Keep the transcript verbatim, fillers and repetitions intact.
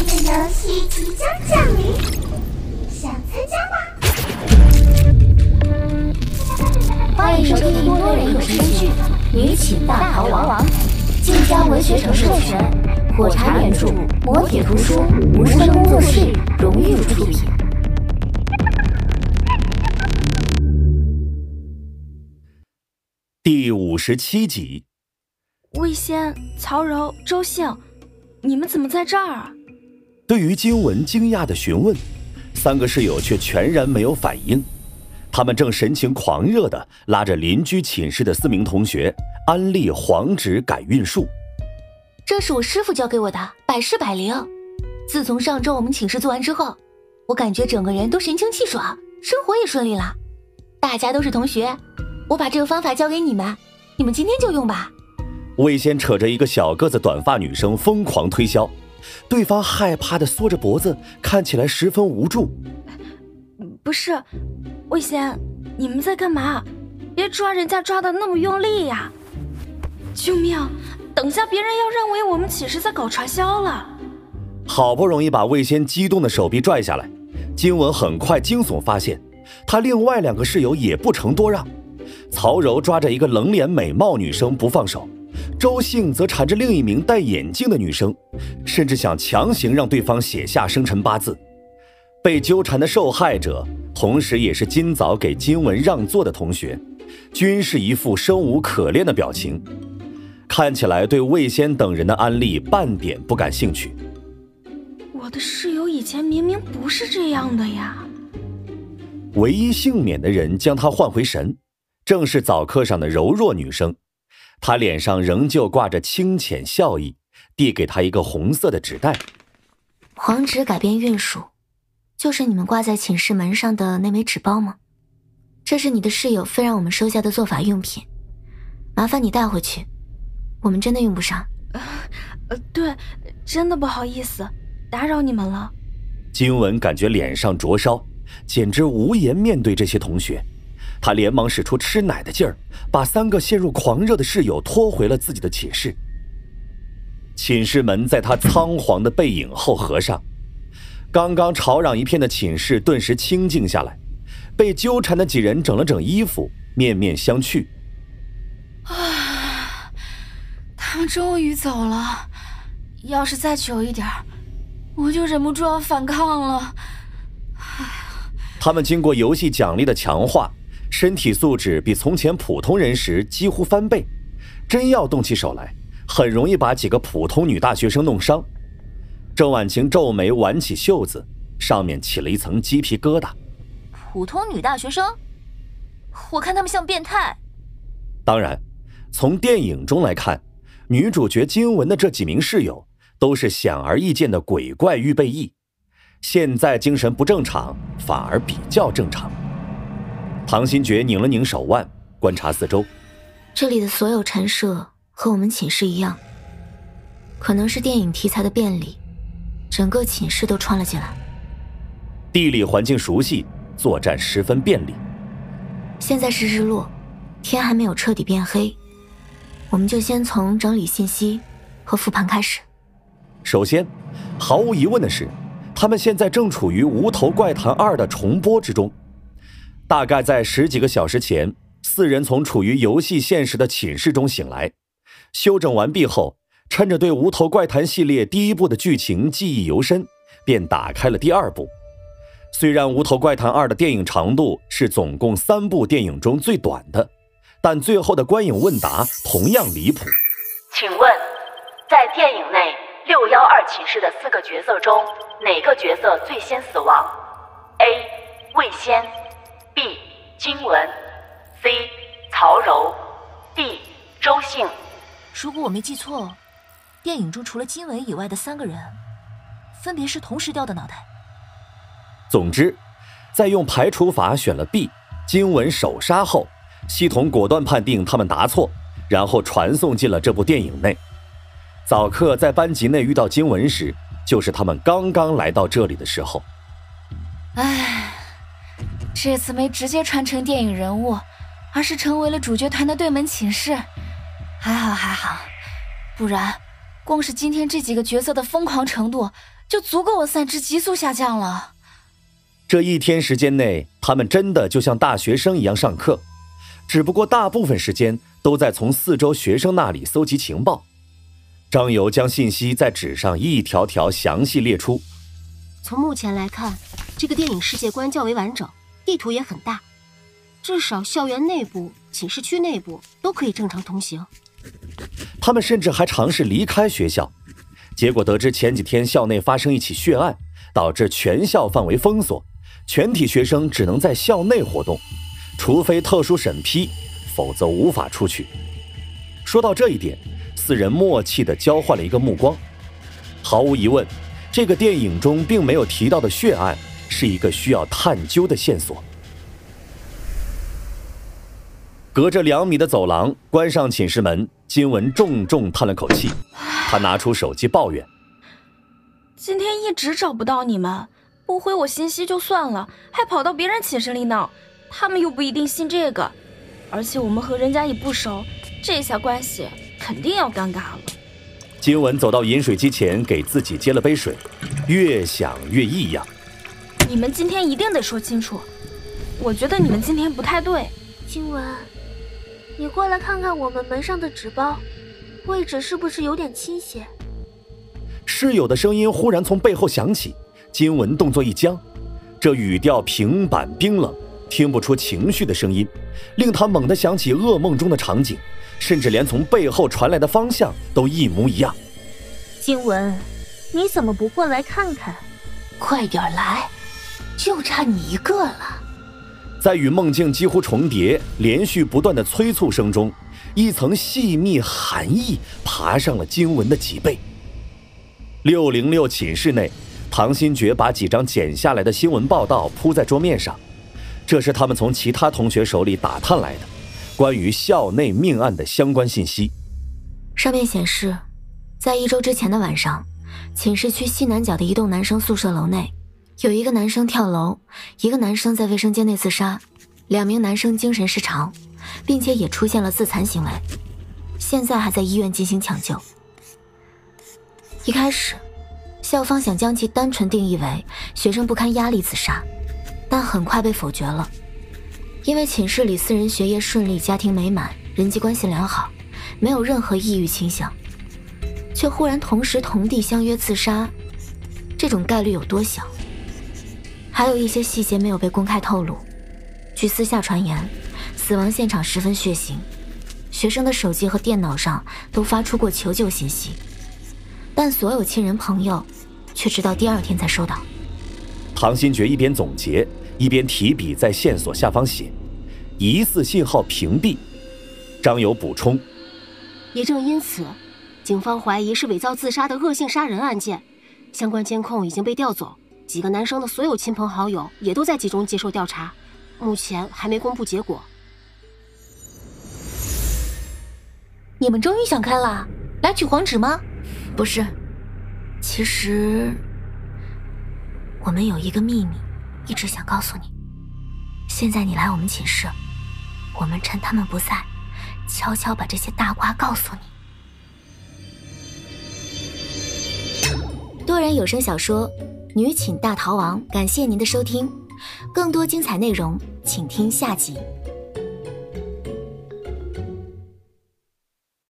的游戏即将降临，想参加吗？ 欢迎收听多人有声剧《女寝大逃亡》，晋江文学城授权，火柴原著，磨铁图书，无声工作室荣誉出品。 第五十七集。 魏仙、曹柔、周兴，你们怎么在这儿啊？ 对于金文惊讶的询问，三个室友却全然没有反应。他们正神情狂热地拉着邻居寝室的四名同学安利黄纸改运术。 这是我师父教给我的，百试百灵。自从上周我们寝室做完之后，我感觉整个人都神清气爽，生活也顺利了。大家都是同学，我把这个方法教给你们，你们今天就用吧。 魏仙扯着一个小个子短发女生疯狂推销，对方害怕地缩着脖子，看起来十分无助。 不是，魏仙，你们在干嘛？别抓人家抓得那么用力呀！救命！等下别人要认为我们寝室在搞传销了。 好不容易把魏仙激动的手臂拽下来，金文很快惊悚发现，他另外两个室友也不成多让。曹柔抓着一个冷脸美貌女生不放手，周兴则缠着另一名戴眼镜的女生，甚至想强行让对方写下生辰八字。被纠缠的受害者，同时也是今早给金文让座的同学，均是一副生无可恋的表情，看起来对魏仙等人的安利半点不感兴趣。 我的室友以前明明不是这样的呀。 唯一幸免的人将他唤回神，正是早课上的柔弱女生，她脸上仍旧挂着清浅笑意，递给他一个红色的纸袋。 黄纸改变运数，就是你们挂在寝室门上的那枚纸包吗？这是你的室友非让我们收下的做法用品，麻烦你带回去，我们真的用不上。 呃呃，对，真的不好意思，打扰你们了。 金文感觉脸上灼烧，简直无颜面对这些同学。他连忙使出吃奶的劲儿，把三个陷入狂热的室友拖回了自己的寝室。寝室门在他仓皇的背影后合上，刚刚吵嚷一片的寝室顿时清静下来。被纠缠的几人整了整衣服，面面相觑。 啊，他们终于走了，要是再久一点，我就忍不住要反抗了。 他们经过游戏奖励的强化，身体素质比从前普通人时几乎翻倍，真要动起手来，很容易把几个普通女大学生弄伤。郑婉晴皱眉挽起袖子，上面起了一层鸡皮疙瘩。 普通女大学生？我看他们像变态。 当然，从电影中来看，女主角金文的这几名室友都是显而易见的鬼怪预备役，现在精神不正常，反而比较正常。唐新觉拧了拧手腕，观察四周。 这里的所有陈设和我们寝室一样，可能是电影题材的便利，整个寝室都穿了进来。 地理环境熟悉，作战十分便利。 现在是日落，天还没有彻底变黑，我们就先从整理信息和复盘开始。 首先，毫无疑问的是，他们现在正处于《无头怪谈二》的重播之中。大概在十几个小时前，四人从处于游戏现实的寝室中醒来，休整完毕后，趁着对《无头怪谈》系列第一部的剧情记忆犹深，便打开了第二部。虽然《无头怪谈二》的电影长度是总共三部电影中最短的，但最后的观影问答同样离谱。 请问，在电影内六一二寝室的四个角色中，哪个角色最先死亡 ？A. 魏仙 B. 金文 C. 曹柔 D. 周兴。 如果我没记错，电影中除了金文以外的三个人，分别是同时掉的脑袋。 总之，在用排除法选了 B 金文首杀后，系统果断判定他们答错，然后传送进了这部电影内。早课在班级内遇到金文时，就是他们刚刚来到这里的时候。 唉，这次没直接传承电影人物，而是成为了主角团的对门寝室。还好还好，不然光是今天这几个角色的疯狂程度， 就足够我三肢急速下降了。 这一天时间内，他们真的就像大学生一样上课，只不过大部分时间都在从四周学生那里搜集情报。张游将信息在纸上一条条详细列出。 从目前来看，这个电影世界观较为完整，地图也很大，至少校园内部、寝室区内部都可以正常通行。 他们甚至还尝试离开学校，结果得知前几天校内发生一起血案，导致全校范围封锁，全体学生只能在校内活动，除非特殊审批，否则无法出去。说到这一点，四人默契地交换了一个目光。毫无疑问，这个电影中并没有提到的血案是一个需要探究的线索。隔着两米的走廊，关上寝室门，金文重重叹了口气。他拿出手机抱怨： 今天一直找不到你们，不回我信息就算了，还跑到别人寝室里闹，他们又不一定信这个，而且我们和人家也不熟，这下关系肯定要尴尬了。 金文走到饮水机前，给自己接了杯水，越想越异样。 你们今天一定得说清楚，我觉得你们今天不太对。 金文，你过来看看我们门上的纸包，位置是不是有点倾斜？ 室友的声音忽然从背后响起，金文动作一僵，这语调平板冰冷，听不出情绪的声音，令他猛地想起噩梦中的场景，甚至连从背后传来的方向都一模一样。 金文，你怎么不过来看看？ 快点来，就差你一个了。 在与梦境几乎重叠、连续不断的催促声中，一层细密寒意爬上了金文的脊背。六零六寝室内，唐新觉把几张剪下来的新闻报道铺在桌面上，这是他们从其他同学手里打探来的关于校内命案的相关信息。 上面显示，在一周之前的晚上，寝室区西南角的一栋男生宿舍楼内，有一个男生跳楼，一个男生在卫生间内自杀，两名男生精神失常，并且也出现了自残行为，现在还在医院进行抢救。一开始，校方想将其单纯定义为学生不堪压力自杀，但很快被否决了，因为寝室里四人学业顺利，家庭美满，人际关系良好，没有任何抑郁倾向，却忽然同时同地相约自杀，这种概率有多小？还有一些细节没有被公开透露。据私下传言，死亡现场十分血腥，学生的手机和电脑上都发出过求救信息，但所有亲人朋友却直到第二天才收到。 唐新觉一边总结，一边提笔在线索下方写：疑似信号屏蔽。张友补充： 也正因此，警方怀疑是伪造自杀的恶性杀人案件，相关监控已经被调走，几个男生的所有亲朋好友也都在集中接受调查，目前还没公布结果。 你们终于想开了，来取黄纸吗？ 不是，其实我们有一个秘密，一直想告诉你。现在你来我们寝室，我们趁他们不在，悄悄把这些大瓜告诉你。多人有声小说《女寝大逃亡》，感谢您的收听，更多精彩内容请听下集。